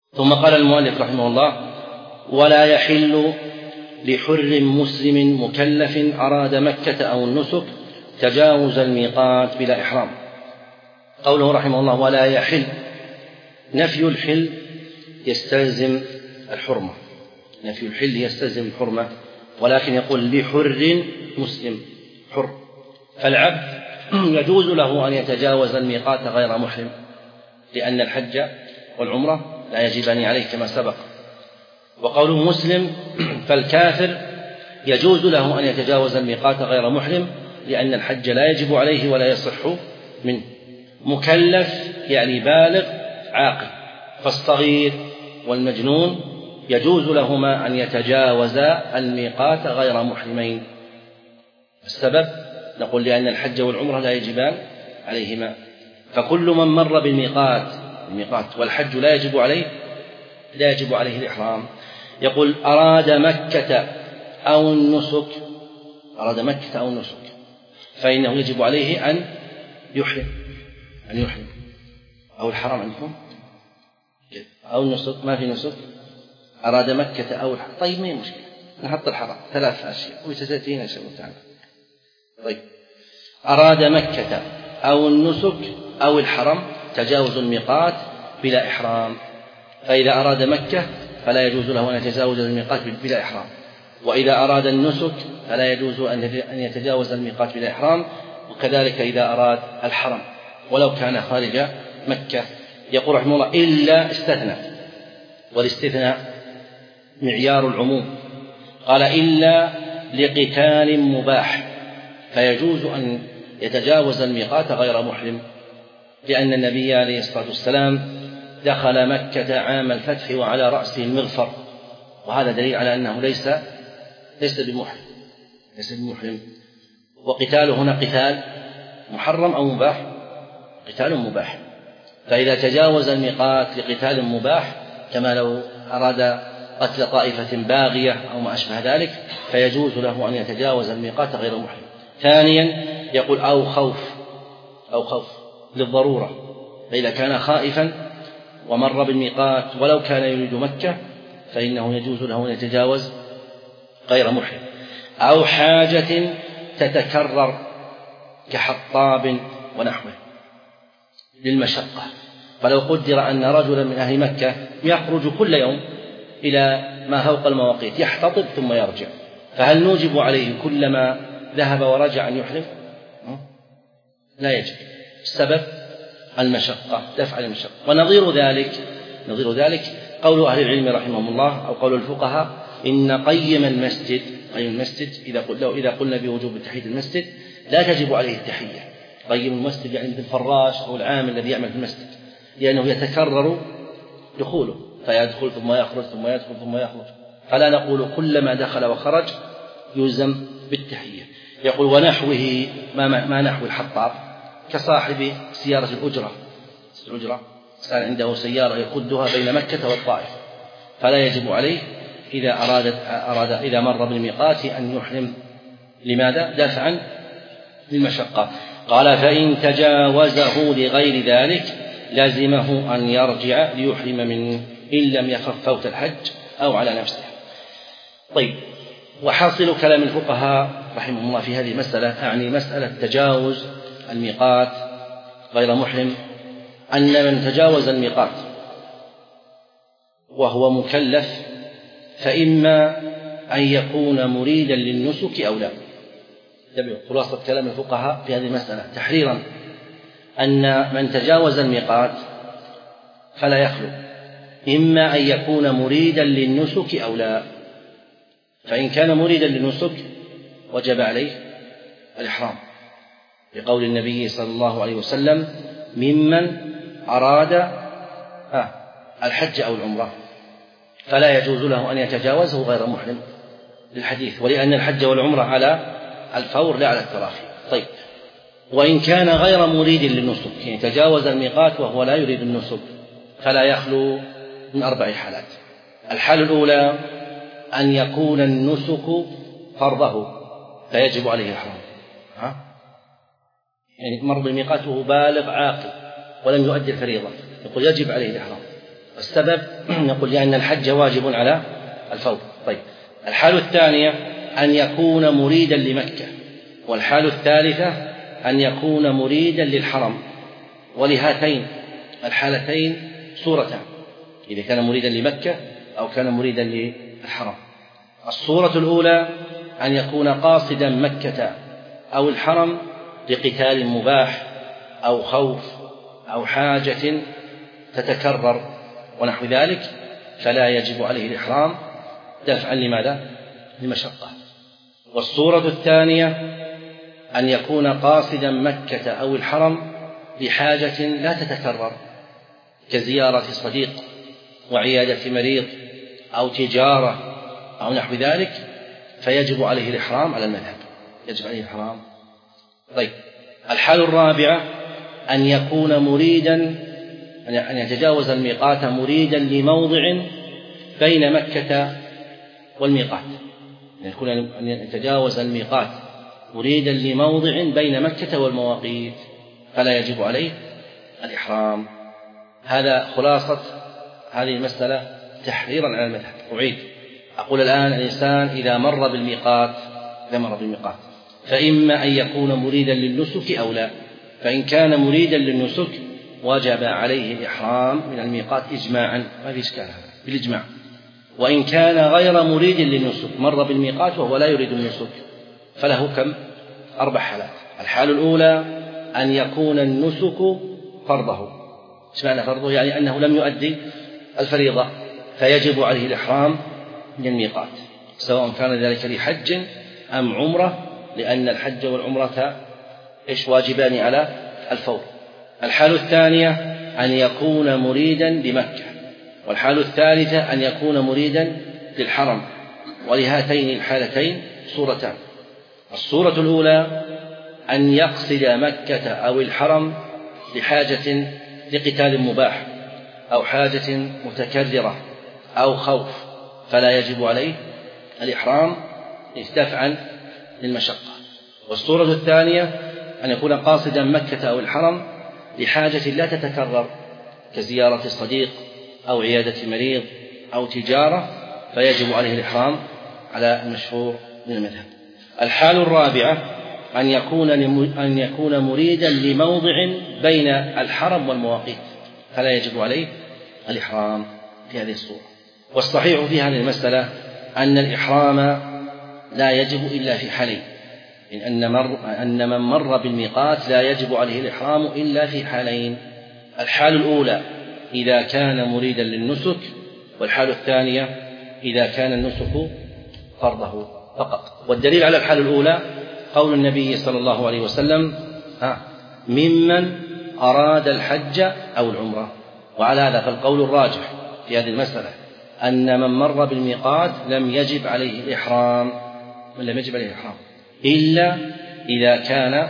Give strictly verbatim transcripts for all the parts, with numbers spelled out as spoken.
ثم قال المؤلف رحمه الله: ولا يحل لحر مسلم مكلف أراد مكة أو النسك تجاوز الميقات بلا إحرام. قوله رحمه الله: ولا يحل، نفي الحل يستلزم الحرمة، نفي الحل يستلزم الحرمة، ولكن يقول لحر مسلم، حر، فالعبد يجوز له أن يتجاوز الميقات غير محرم، لأن الحج والعمرة لا يجبان عليه كما سبق. وقوله مسلم، فالكافر يجوز له أن يتجاوز الميقات غير محرم، لأن الحج لا يجب عليه ولا يصح منه. مكلف يعني بالغ عاقل، فالصغير والمجنون يجوز لهما أن يتجاوزا الميقات غير محرمين. السبب نقول لأن الحج والعمرة لا يجبان عليهما، فكل من مر بالميقات الميقات والحج لا يجب عليه لا يجب عليه الإحرام. يقول: أراد مكة أو النسك، أراد مكة أو النسك، فإنه يجب عليه أن يحرم أن يحرم أو الحرام عندكم أو النسك، ما في نسك، أراد مكة أو الحرام. طيب، ما هي مشكلة، نحط الحرام، ثلاث أشياء وستأتينا إن شاء الله تعالى. طيب، أراد مكة أو النسك أو الحرم تجاوز الميقات بلا إحرام. فإذا أراد مكة فلا يجوز له أن يتجاوز الميقات بلا إحرام، وإذا أراد النسك فلا يجوز أن يتجاوز الميقات بلا إحرام، وكذلك إذا أراد الحرم ولو كان خارج مكة. يقول رحمه الله: إلا استثنى، والاستثناء معيار العموم. قال: إلا لقتال مباح، فيجوز أن يتجاوز الميقات غير محرم، لأن النبي عليه الصلاة والسلام دخل مكة عام الفتح وعلى رأسه المغفر، وهذا دليل على أنه ليس ليس بمحرم ليس بمحرم وقتاله هنا قتال محرم أو مباح؟ قتال مباح. فإذا تجاوز الميقات لقتال مباح، كما لو أراد قتل طائفة باغية أو ما أشبه ذلك، فيجوز له أن يتجاوز الميقات غير محرم. ثانيا يقول: أو خوف أو خوف للضرورة، فإذا كان خائفا ومر بالميقات ولو كان يريد مكة فإنه يجوز له أن يتجاوز غير محرم. أو حاجة تتكرر كحطاب ونحوه للمشقة، فلو قدر أن رجلا من أهل مكة يخرج كل يوم إلى ما فوق المواقيت يحتطب ثم يرجع، فهل نوجب عليه كلما ذهب ورجع أن يحرم؟ لا يجب. السبب المشقة، دفع المشقة. ونظير ذلك نظير ذلك قول أهل العلم رحمهم الله أو قول الفقهاء: إن قيم المسجد قيم المسجد إذا قلنا إذا قلنا بوجوب تحية المسجد لا تجب عليه التحية. قيم المسجد يعني مثل الفراش أو العامل الذي يعمل في المسجد، لأنه يتكرر دخوله، فيدخل ثم يخرج ثم يدخل ثم يخرج، فلا نقول كلما دخل وخرج يلزم بالتحية. يقول: ونحوه، ما, ما نحو الحطاب، كصاحب سيارة الأجرة الأجرة كان عنده سيارة يقودها بين مكة والطائف، فلا يجب عليه إذا أراد, أراد إذا مر بالميقات أن يحرم. لماذا؟ دافعا للمشقة. قال: فإن تجاوزه لغير ذلك لازمه أن يرجع ليحرم منه، إن لم يخف فوت الحج أو على نفسه. طيب، وحاصل كلام الفقهاء رحمهم الله في هذه المسألة، أعني مسألة تجاوز الميقات غير محرم، أن من تجاوز الميقات وهو مكلف فإما أن يكون مريدا للنسك أو لا. خلاصة كلام الفقهاء في هذه المسألة تحريرا أن من تجاوز الميقات فلا يخلو، إما أن يكون مريدا للنسك أو لا. فإن كان مريدا للنسك وجب عليه الإحرام، بقول النبي صلى الله عليه وسلم: ممن أراد آه الحج أو العمرة، فلا يجوز له أن يتجاوزه غير محرم للحديث، ولأن الحج والعمرة على الفور لا على التراخي. طيب، وإن كان غير مريد للنسك، يعني تجاوز الميقات وهو لا يريد النسك، فلا يخلو من أربع حالات. الحالة الأولى أن يكون النسك فرضه فيجب عليه الإحرام، ها؟ يعني مر بالميقات وهو بالغ عاقل ولم يؤدي الفريضة، يقول يجب عليه الإحرام. السبب نقول لأن الحج واجب على الفور. طيب، الحال الثانية أن يكون مريدا لمكة، والحال الثالثة أن يكون مريدا للحرم، ولهاتين الحالتين صورتان، إذا كان مريدا لمكة أو كان مريدا للحرم. الصورة الأولى أن يكون قاصدا مكة أو الحرم لقتال مباح أو خوف أو حاجة تتكرر ونحو ذلك، فلا يجب عليه الإحرام دفعا لماذا؟ لمشقة. والصورة الثانية أن يكون قاصدا مكة أو الحرم لحاجة لا تتكرر كزيارة صديق وعيادة مريض أو تجارة أو نحو ذلك، فيجب عليه الإحرام على المذهب، يجب عليه الإحرام. طيب، الحال الرابعة أن يكون مريدا، أن يتجاوز الميقات مريدا لموضع بين مكة والميقات، أن يكون أن يتجاوز الميقات مريدا لموضع بين مكة والمواقيت، فلا يجب عليه الإحرام. هذا خلاصة هذه المسألة تحريرا على المذهب. أعيد أقول الآن الإنسان إذا مر بالميقات إذا مر بالميقات فإما أن يكون مريدا للنسك أو لا، فإن كان مريدا للنسك وجب عليه الإحرام من الميقات إجماعا، ما في إشكال هذا بالإجماع. وإن كان غير مريد للنسك مر بالميقات وهو لا يريد النسك فله كم؟ أربع حالات. الحال الأولى أن يكون النسك فرضه. إيش معنى فرضه؟ يعني أنه لم يؤدي الفريضة، فيجب عليه الإحرام من الميقات، سواء كان ذلك لحج أم عمرة، لأن الحج والعمرة إيش واجبان على الفور. الحال الثانية أن يكون مريدا لمكة، والحال الثالثة أن يكون مريدا للحرم، ولهاتين الحالتين صورتان. الصورة الأولى أن يقصد مكة أو الحرم لحاجة لقتال مباح أو حاجة متكررة أو خوف، فلا يجب عليه الإحرام دفعا للمشقة. والصورة الثانية أن يكون قاصدا مكة أو الحرم لحاجة لا تتكرر كزيارة صديق أو عيادة مريض أو تجارة، فيجب عليه الإحرام على المشهور من المذهب. الحال الرابعة أن يكون أن يكون مريدا لموضع بين الحرم والمواقيت، فلا يجب عليه الإحرام في هذه الصورة. والصحيح في هذه المسألة أن الإحرام لا يجب إلا في حالين، إن مر أن من مر بالميقات لا يجب عليه الإحرام إلا في حالين: الحال الأولى إذا كان مريدا للنسك، والحال الثانية إذا كان النسك فرضه فقط. والدليل على الحال الأولى قول النبي صلى الله عليه وسلم: ممن أراد الحج أو العمرة. وعلى هذا فالقول الراجح في هذه المسألة أن من مر بالميقات لم يجب عليه الإحرام، لم يجب عليه الإحرام إلا إذا كان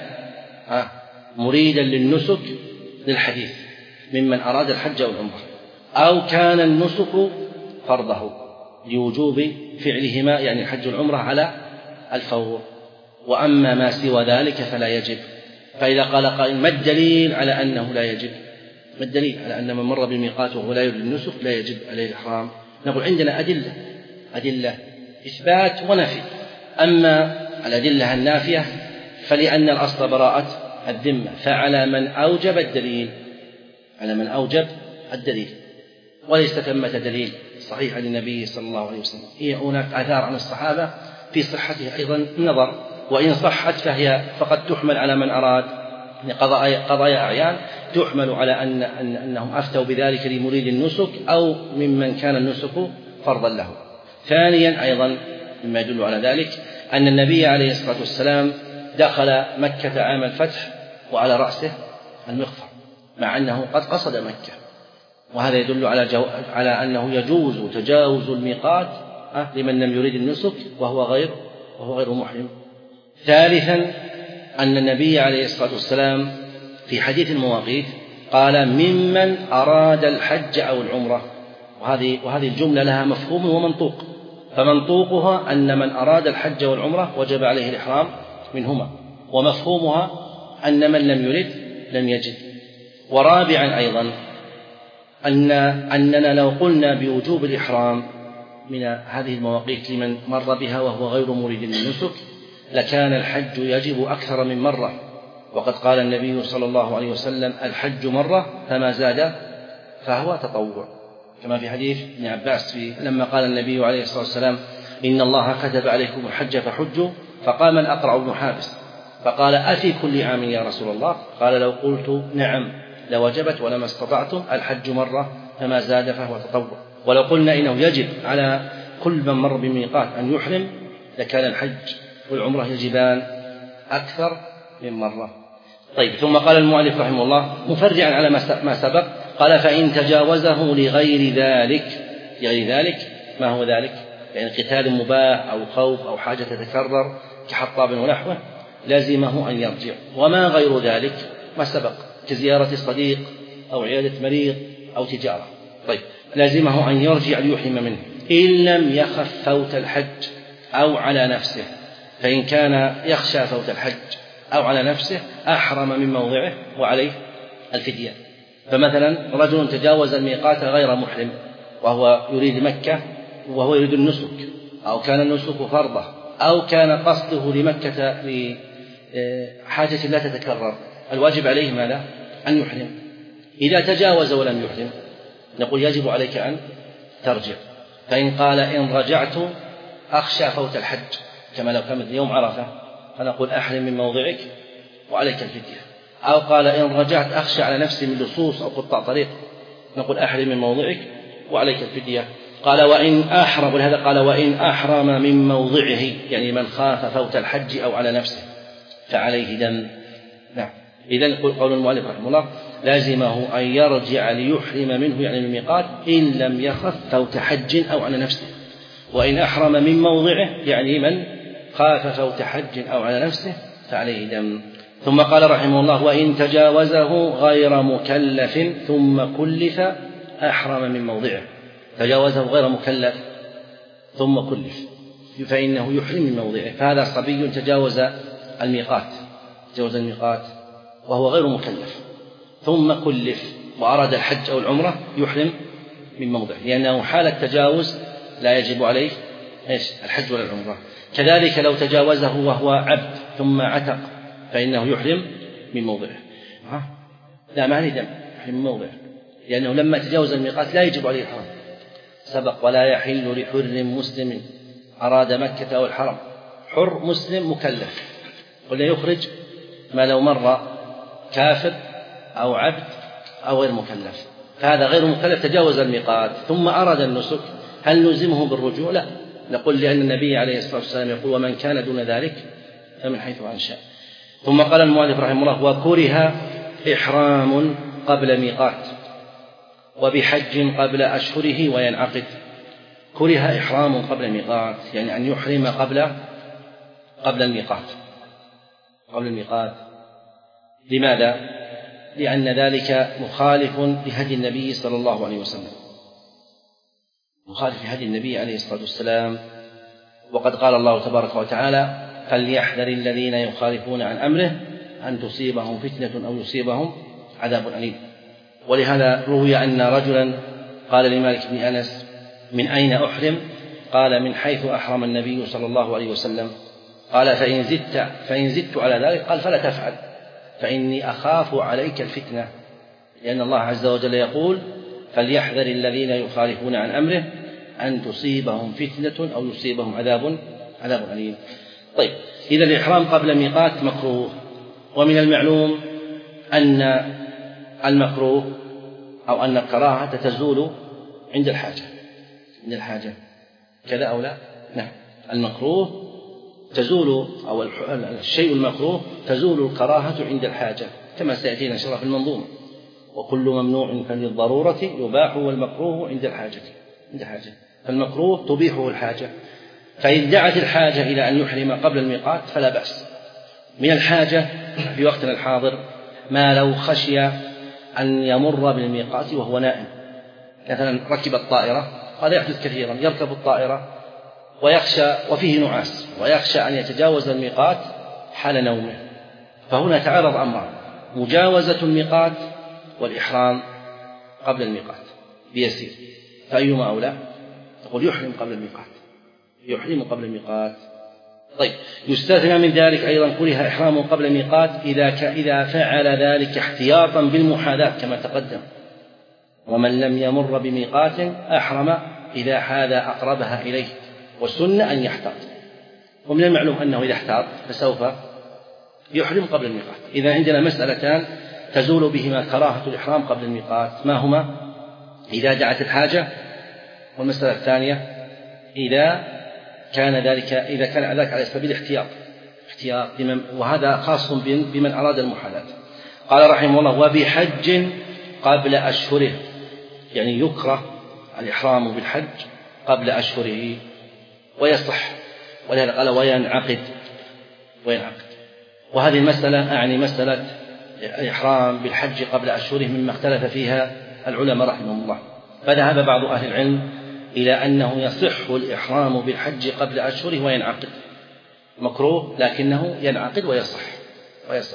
مريدا للنسك للحديث ممن أراد الحج أو العمرة، أو كان النسك فرضه لوجوب فعلهما، يعني الحج والعمرة على الفور. وأما ما سوى ذلك فلا يجب. فإذا قال قائل: ما الدليل على أنه لا يجب؟ ما الدليل على أن من مر بالميقات وهو لا يريد النسك لا يجب عليه الإحرام؟ نقول عندنا أدلة أدلة إثبات ونفي. أما الأدلة النافية فلأن الأصل براءة الذمة، فعلى من أوجب الدليل على من أوجب الدليل وليس ثمة دليل صحيح للنبي صلى الله عليه وسلم. هي هناك آثار عن الصحابة في صحتها أيضا نظر، وإن صحت فهي فقد تحمل على من أراد قضايا, قضايا أعيان، تحمل على أن أن أنهم أفتوا بذلك لمريد النسك أو ممن كان النسك فرضا له. ثانيا أيضا مما يدل على ذلك أن النبي عليه الصلاة والسلام دخل مكة عام الفتح وعلى رأسه المغفر، مع أنه قد قصد مكة، وهذا يدل على, جو... على أنه يجوز تجاوز الميقات لمن لم يريد النسك وهو غير وهو غير محرم. ثالثا أن النبي عليه الصلاة والسلام في حديث المواقيت قال: ممن أراد الحج أو العمرة، وهذه وهذه الجملة لها مفهوم ومنطوق، فمنطوقها أن من أراد الحج والعمرة وجب عليه الإحرام منهما، ومفهومها أن من لم يرد لم يجد. ورابعا أيضا أن أننا لو قلنا بوجوب الإحرام من هذه المواقيت لمن مر بها وهو غير مريد للنسك لكان الحج يجب أكثر من مرة، وقد قال النبي صلى الله عليه وسلم: الحج مرة فما زاد فهو تطوع، كما في حديث ابن عباس في لما قال النبي عليه الصلاة والسلام: إن الله كتب عليكم الحج فحجوا، فقام الأقرع بن حابس فقال: أفي كل عام يا رسول الله؟ قال: لو قلت نعم لوجبت ولما استطعتم، الحج مرة فما زاد فهو تطوع. ولو قلنا إنه يجب على كل من مر بميقات أن يحرم لكان الحج والعمرة يجبان أكثر من مرة. طيب، ثم قال المؤلف رحمه الله مفرعا على ما سبق، قال: فإن تجاوزه لغير ذلك. لغير ذلك ما هو ذلك؟ يعني قتال مباح أو خوف أو حاجة تتكرر كحطاب ونحوه لازمه أن يرجع. وما غير ذلك ما سبق كزيارة صديق أو عيادة مريض أو تجارة، طيب لازمه أن يرجع ليحرم منه إن لم يخف فوت الحج أو على نفسه. فإن كان يخشى فوت الحج أو على نفسه أحرم من موضعه وعليه الفدية. فمثلا رجل تجاوز الميقات غير محرم وهو يريد مكة وهو يريد النسك، أو كان النسك فرضه، أو كان قصده لمكة لحاجة لا تتكرر، الواجب عليه ماذا؟ أن يحرم. إذا تجاوز ولم يحرم نقول يجب عليك أن ترجع. فإن قال: إن رجعت أخشى فوت الحج، كما لو كان يوم عرفة، فنقول: أحرم من موضعك وعليك الفدية. أو قال: إن رجعت أخشى على نفسي من لصوص أو قطاع طريق، نقول: أحرم من موضعك وعليك الفدية. قال: وإن أحرم، ولهذا قال: وإن أحرم من موضعه، يعني من خاف فوت الحج أو على نفسه فعليه دم. نعم. إذن قول المؤلف رحمه الله لازمه أن يرجع ليحرم منه، يعني الميقات، إن لم يخف فوت حج أو على نفسه. وإن أحرم من موضعه، يعني من خاف فوت حج أو على نفسه فعليه دم. ثم قال رحمه الله: وإن تجاوزه غير مكلف ثم كلف أحرم من موضعه. تجاوزه غير مكلف ثم كلف فإنه يحرم من موضعه. فهذا صبي تجاوز الميقات تجاوز الميقات وهو غير مكلف ثم كلف وأراد الحج أو العمرة يحرم من موضعه، لأنه حال التجاوز لا يجب عليه إيش؟ الحج ولا العمرة. كذلك لو تجاوزه وهو عبد ثم عتق فإنه يحرم من موضعه. ها؟ لا ما عليه دم، يحرم من موضعه، لأنه لما تجاوز الميقات لا يجب عليه الحرم. سبق: ولا يحل لحر مسلم أراد مكة أو الحرم. حر مسلم مكلف، قلنا يخرج ما لو مر كافر أو عبد أو غير مكلف. فهذا غير مكلف تجاوز الميقات ثم أراد النسك، هل نلزمه بالرجوع؟ لا، نقول لأن النبي عليه الصلاة والسلام يقول: ومن كان دون ذلك فمن حيث أنشأ. ثم قال المؤلف رحمه الله: وكره إحرام قبل ميقات وبحج قبل أشهره وينعقد. كره إحرام قبل ميقات، يعني أن يحرم قبل قبل الميقات قبل الميقات لماذا؟ لأن ذلك مخالف لهدي النبي صلى الله عليه وسلم، مخالف لهدي النبي عليه الصلاة والسلام. وقد قال الله تبارك وتعالى: فليحذر الذين يخالفون عن أمره أن تصيبهم فتنة أو يصيبهم عذاب أليم. ولهذا روي أن رجلا قال لمالك بن أنس: من أين أحرم؟ قال: من حيث أحرم النبي صلى الله عليه وسلم. قال: فإن زدت فإن زدت على ذلك، قال: فلا تفعل فإني أخاف عليك الفتنة، لأن الله عز وجل يقول: فليحذر الذين يخالفون عن أمره أن تصيبهم فتنة أو يصيبهم عذاب عذاب أليم. طيب، إذا الإحرام قبل ميقات مكروه. ومن المعلوم أن المكروه أو أن الكراهة تزول عند الحاجة عند الحاجة كذا أو لا؟ نعم، المكروه تزول أو الشيء المكروه تزول الكراهة عند الحاجة، كما سيأتينا إن شاء الله في المنظومة: وكل ممنوع فللضرورة يباح والمكروه عند الحاجة عند الحاجة فالمكروه تبيحه الحاجة. فإن دعت الحاجة إلى أن يحرم قبل الميقات فلا بأس. من الحاجة في وقتنا الحاضر ما لو خشي أن يمر بالميقات وهو نائم، مثلا ركب الطائرة، هذا يحدث كثيرا، يركب الطائرة ويخشى وفيه نعاس ويخشى أن يتجاوز الميقات حال نومه، فهنا تعرض أمران: مجاوزة الميقات والإحرام قبل الميقات. بيسير، فأيما أولى؟ تقول يحرم قبل الميقات، يحرم قبل الميقات. طيب، يستثنى من ذلك أيضا كره إحرامه قبل الميقات إذا إذا فعل ذلك احتياطا بالمحاذاة كما تقدم، ومن لم يمر بميقات أحرم إذا حاذى أقربها إليه، والسنة أن يحتاط، ومن المعلوم أنه إذا احتاط فسوف يحرم قبل الميقات. إذا عندنا مسألتان تزول بهما كراهة الإحرام قبل الميقات، ما هما؟ إذا دعت الحاجة، والمسألة الثانية إذا كان ذلك إذا كان ذلك على سبيل الاحتياط، احتياط وهذا خاص بمن أراد المحاذاة. قال رحمه الله: وبحج قبل أشهره، يعني يكره الإحرام بالحج قبل أشهره ويصح، ولهذا قال وينعقد وينعقد وهذه المسألة أعني مسألة الإحرام بالحج قبل أشهره مما اختلف فيها العلماء رحمهم الله. فذهب بعض أهل العلم إلى أنه يصح الإحرام بالحج قبل أشهره وينعقد، مكروه لكنه ينعقد ويصح ويصح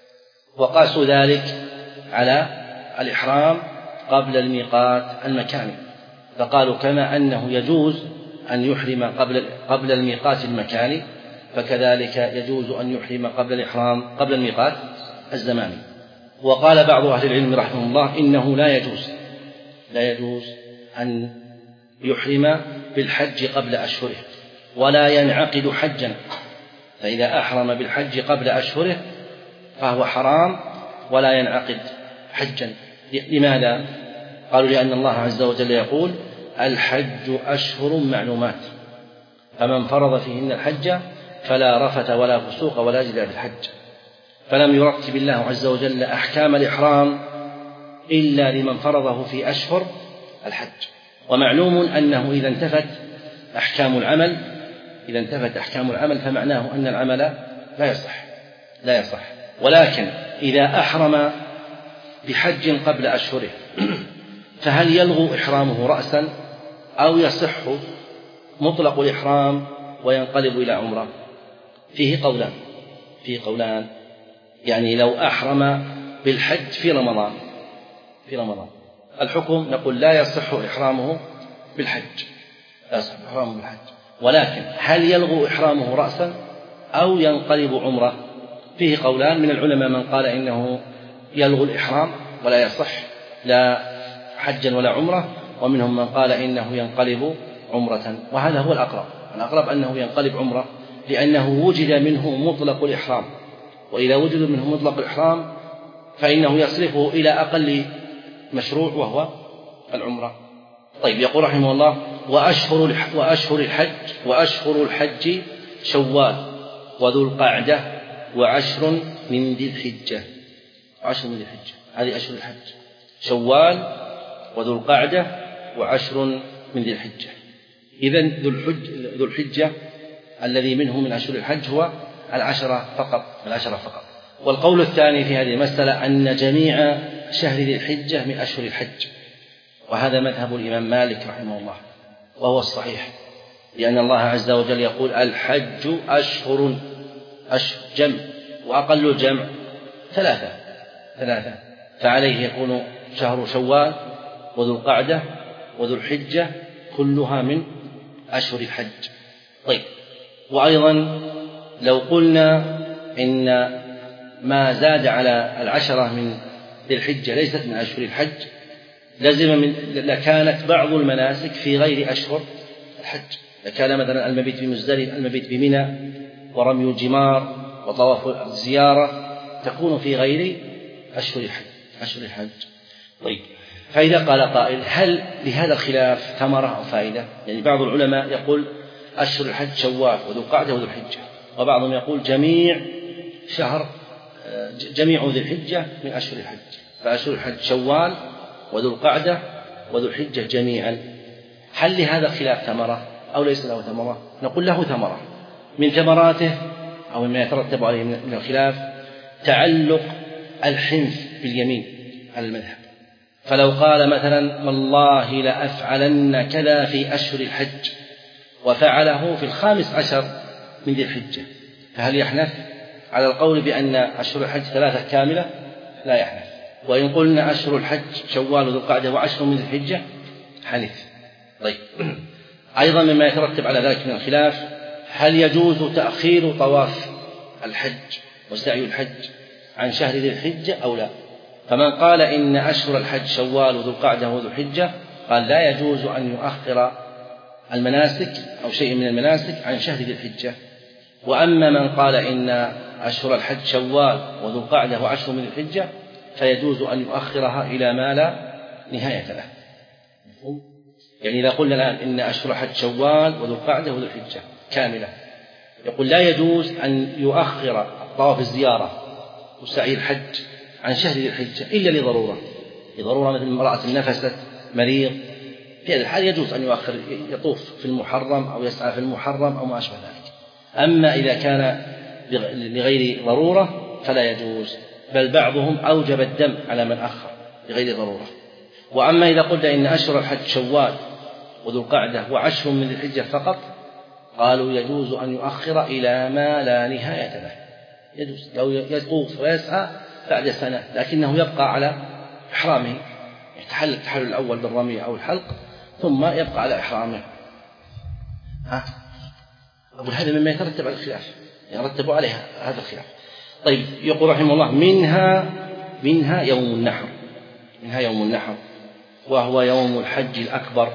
وقاسوا ذلك على الإحرام قبل الميقات المكاني، فقالوا كما أنه يجوز أن يحرم قبل قبل الميقات المكاني، فكذلك يجوز أن يحرم قبل الإحرام قبل الميقات الزماني. وقال بعض أهل العلم رحمه الله إنه لا يجوز لا يجوز أن يحرم بالحج قبل أشهره ولا ينعقد حجا، فإذا أحرم بالحج قبل أشهره فهو حرام ولا ينعقد حجا. لماذا؟ قالوا لأن الله عز وجل يقول: الحج أشهر معلومات، فمن فرض فيهن الحج فلا رفث ولا فسوق ولا جدال في الحج، فلم يرتب الله عز وجل أحكام الإحرام إلا لمن فرضه في أشهر الحج. ومعلوم أنه إذا انتفت أحكام العمل إذا انتفت أحكام العمل فمعناه أن العمل لا يصح لا يصح ولكن إذا أحرم بحج قبل أشهره فهل يلغو إحرامه رأسا أو يصح مطلق الإحرام وينقلب إلى عمرة؟ فيه قولان فيه قولان يعني لو أحرم بالحج في رمضان في رمضان الحكم نقول لا يصح إحرامه بالحج لا يصح إحرامه بالحج، ولكن هل يلغو إحرامه رأسا أو ينقلب عمرة؟ فيه قولان من العلماء، من قال إنه يلغو الإحرام ولا يصح لا حجا ولا عمرة، ومنهم من قال إنه ينقلب عمرة، وهذا هو الأقرب الأقرب أنه ينقلب عمرة، لأنه وجد منه مطلق الإحرام، وإذا وجد منه مطلق الإحرام فإنه يصرفه إلى أقل مشروع وهو العمرة. طيب، يقول رحمه الله: وأشهر وأشهر الحج وأشهر الحج شوال وذو القعدة وعشر من ذي الحجة. عشر من ذي الحجة هذه أشهر الحج، شوال وذو القعدة وعشر من ذي الحجة. إذن ذو الحج ذو الحجة الذي منه من أشهر الحج هو العشرة فقط العشرة فقط. والقول الثاني في هذه المسألة أن جميع شهر ذي الحجة من أشهر الحج، وهذا مذهب الإمام مالك رحمه الله وهو الصحيح، لأن الله عز وجل يقول: الحج أشهر أشهر جمع، وأقل الجمع ثلاثة ثلاثة فعليه يكون شهر شوال وذو القعدة وذو الحجة كلها من أشهر الحج. طيب، وأيضا لو قلنا إن ما زاد على العشرة من ذي الحجة ليست من أشهر الحج لزم من لكانت بعض المناسك في غير أشهر الحج، لكان مثلا المبيت بمزدلفة المبيت بمنى ورمي الجمار وطواف الزيارة تكون في غير أشهر الحج أشهر الحج. طيب، فإذا قال قائل: هل لهذا الخلاف ثمرة أو فائدة؟ يعني بعض العلماء يقول أشهر الحج شوال وذو القعدة وذو الحجة، وبعضهم يقول جميع شهر جميع ذي الحجة من أشهر الحج، فأشهر الحج شوال وذو القعدة وذو الحجة جميعا. هل لهذا الخلاف ثمرة أو ليس له ثمرة؟ نقول له ثمرة. من ثمراته أو مما يترتب عليه من الخلاف تعلق الحنث باليمين على المذهب، فلو قال مثلا: والله لأفعلن كذا في أشهر الحج، وفعله في الخامس عشر من ذي الحجة، فهل يحنث على القول بأن أشهر الحج ثلاثة كاملة؟ لا يحنث. وإن قلنا أشهر الحج شوال وذو القعدة وعشر من ذي الحجة حنيف. طيب أيضا مما يترتب على ذلك من الخلاف هل يجوز تأخير طواف الحج وسعي الحج عن شهر ذي الحجة أو لا؟ فمن قال إن أشهر الحج شوال وذو القعدة وذو الحجة قال لا يجوز أن يؤخر المناسك أو شيء من المناسك عن شهر ذي الحجة. وأما من قال إن أشهر الحج شوال وذو القعدة وعشر من الحجة فيجوز أن يؤخرها إلى ما لا نهاية له. يعني إذا قلنا الآن إن أشهر الحج شوال وذو القعدة وذو الحجة كاملة، يقول لا يجوز أن يؤخر طواف الزيارة وسعي الحج عن شهر ذي الحجة إلا لضرورة، لضرورة مثل امرأة نفست مريض، في هذا الحال يجوز أن يؤخر يطوف في المحرم أو يسعى في المحرم أو ما أشبه ذلك. أما إذا كان لغير ضرورة فلا يجوز، بل بعضهم أوجب الدم على من أخر لغير ضرورة. وأما إذا قلت إن أشهر الحج شوال وذو القعدة وعشر من ذي الحجة فقط قالوا يجوز أن يؤخر إلى ما لا نهاية له، يجوز لو يطوف ويسعى بعد سنة لكنه يبقى على إحرامه، يتحلل التحلل الأول بالرمي أو الحلق ثم يبقى على إحرامه. ها أقول هذا مما يترتب على الخلاف، يرتب عليها هذا الخلاف. طيب يقول رحمه الله منها منها يوم النحر، منها يوم النحر وهو يوم الحج الأكبر،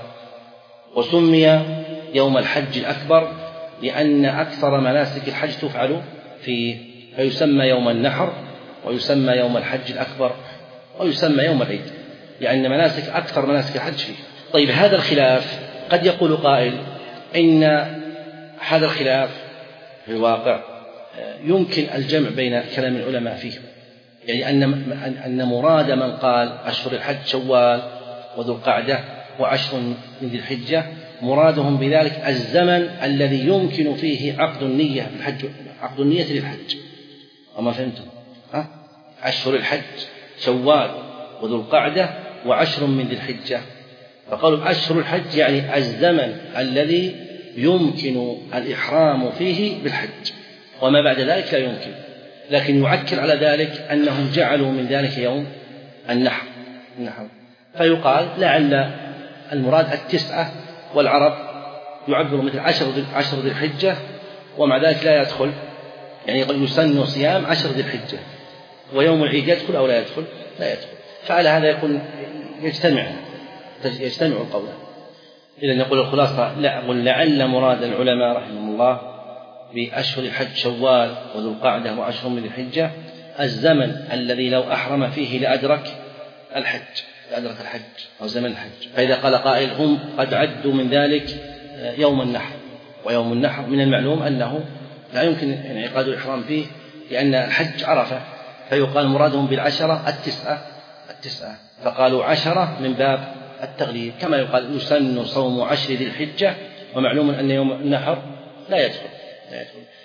وسمي يوم الحج الأكبر لأن أكثر مناسك الحج تفعل فيه، فيسمى يوم النحر ويسمى يوم الحج الأكبر ويسمى يوم العيد، لأن مناسك أكثر مناسك الحج فيه. طيب هذا الخلاف قد يقول قائل إن هذا الخلاف في الواقع يمكن الجمع بين كلام العلماء فيه، يعني أن أن مراد من قال أشهر الحج شوال وذو القعدة وعشر من ذي الحجة مرادهم بذلك الزمن الذي يمكن فيه عقد النية بالحج، عقد النية للحج. وما فهمتم؟ ها؟ أشهر الحج شوال وذو القعدة وعشر من ذي الحجة، فقالوا أشهر الحج يعني الزمن الذي يمكن الإحرام فيه بالحج، وما بعد ذلك لا يمكن. لكن يعكر على ذلك أنهم جعلوا من ذلك يوم النحر النحر فيقال لعل المراد التسعة، والعرب يعبر مثل عشر ذي الحجة ومع ذلك لا يدخل، يعني يسن صيام عشر ذي الحجة ويوم العيد يدخل أو لا يدخل؟ لا يدخل. فعلى هذا يكون يجتمع يجتمع القولان. إذن يقول الخلاصة لعل مراد العلماء رحمهم الله بأشهر الحج شوال وذو القعدة وعشر من الحجة الزمن الذي لو أحرم فيه لأدرك الحج لأدرك الحج أو زمن الحج. فإذا قال قائل هم قد عدوا من ذلك يوم النحر، ويوم النحر من المعلوم أنه لا يمكن انعقاد الإحرام فيه لأن الحج عرفة، فيقال مرادهم بالعشرة التسعة التسعة فقالوا عشرة من باب التغليب، كما يقال يسن صوم عشر ذي الحجة ومعلوم أن يوم النحر لا يدخل لا يدخل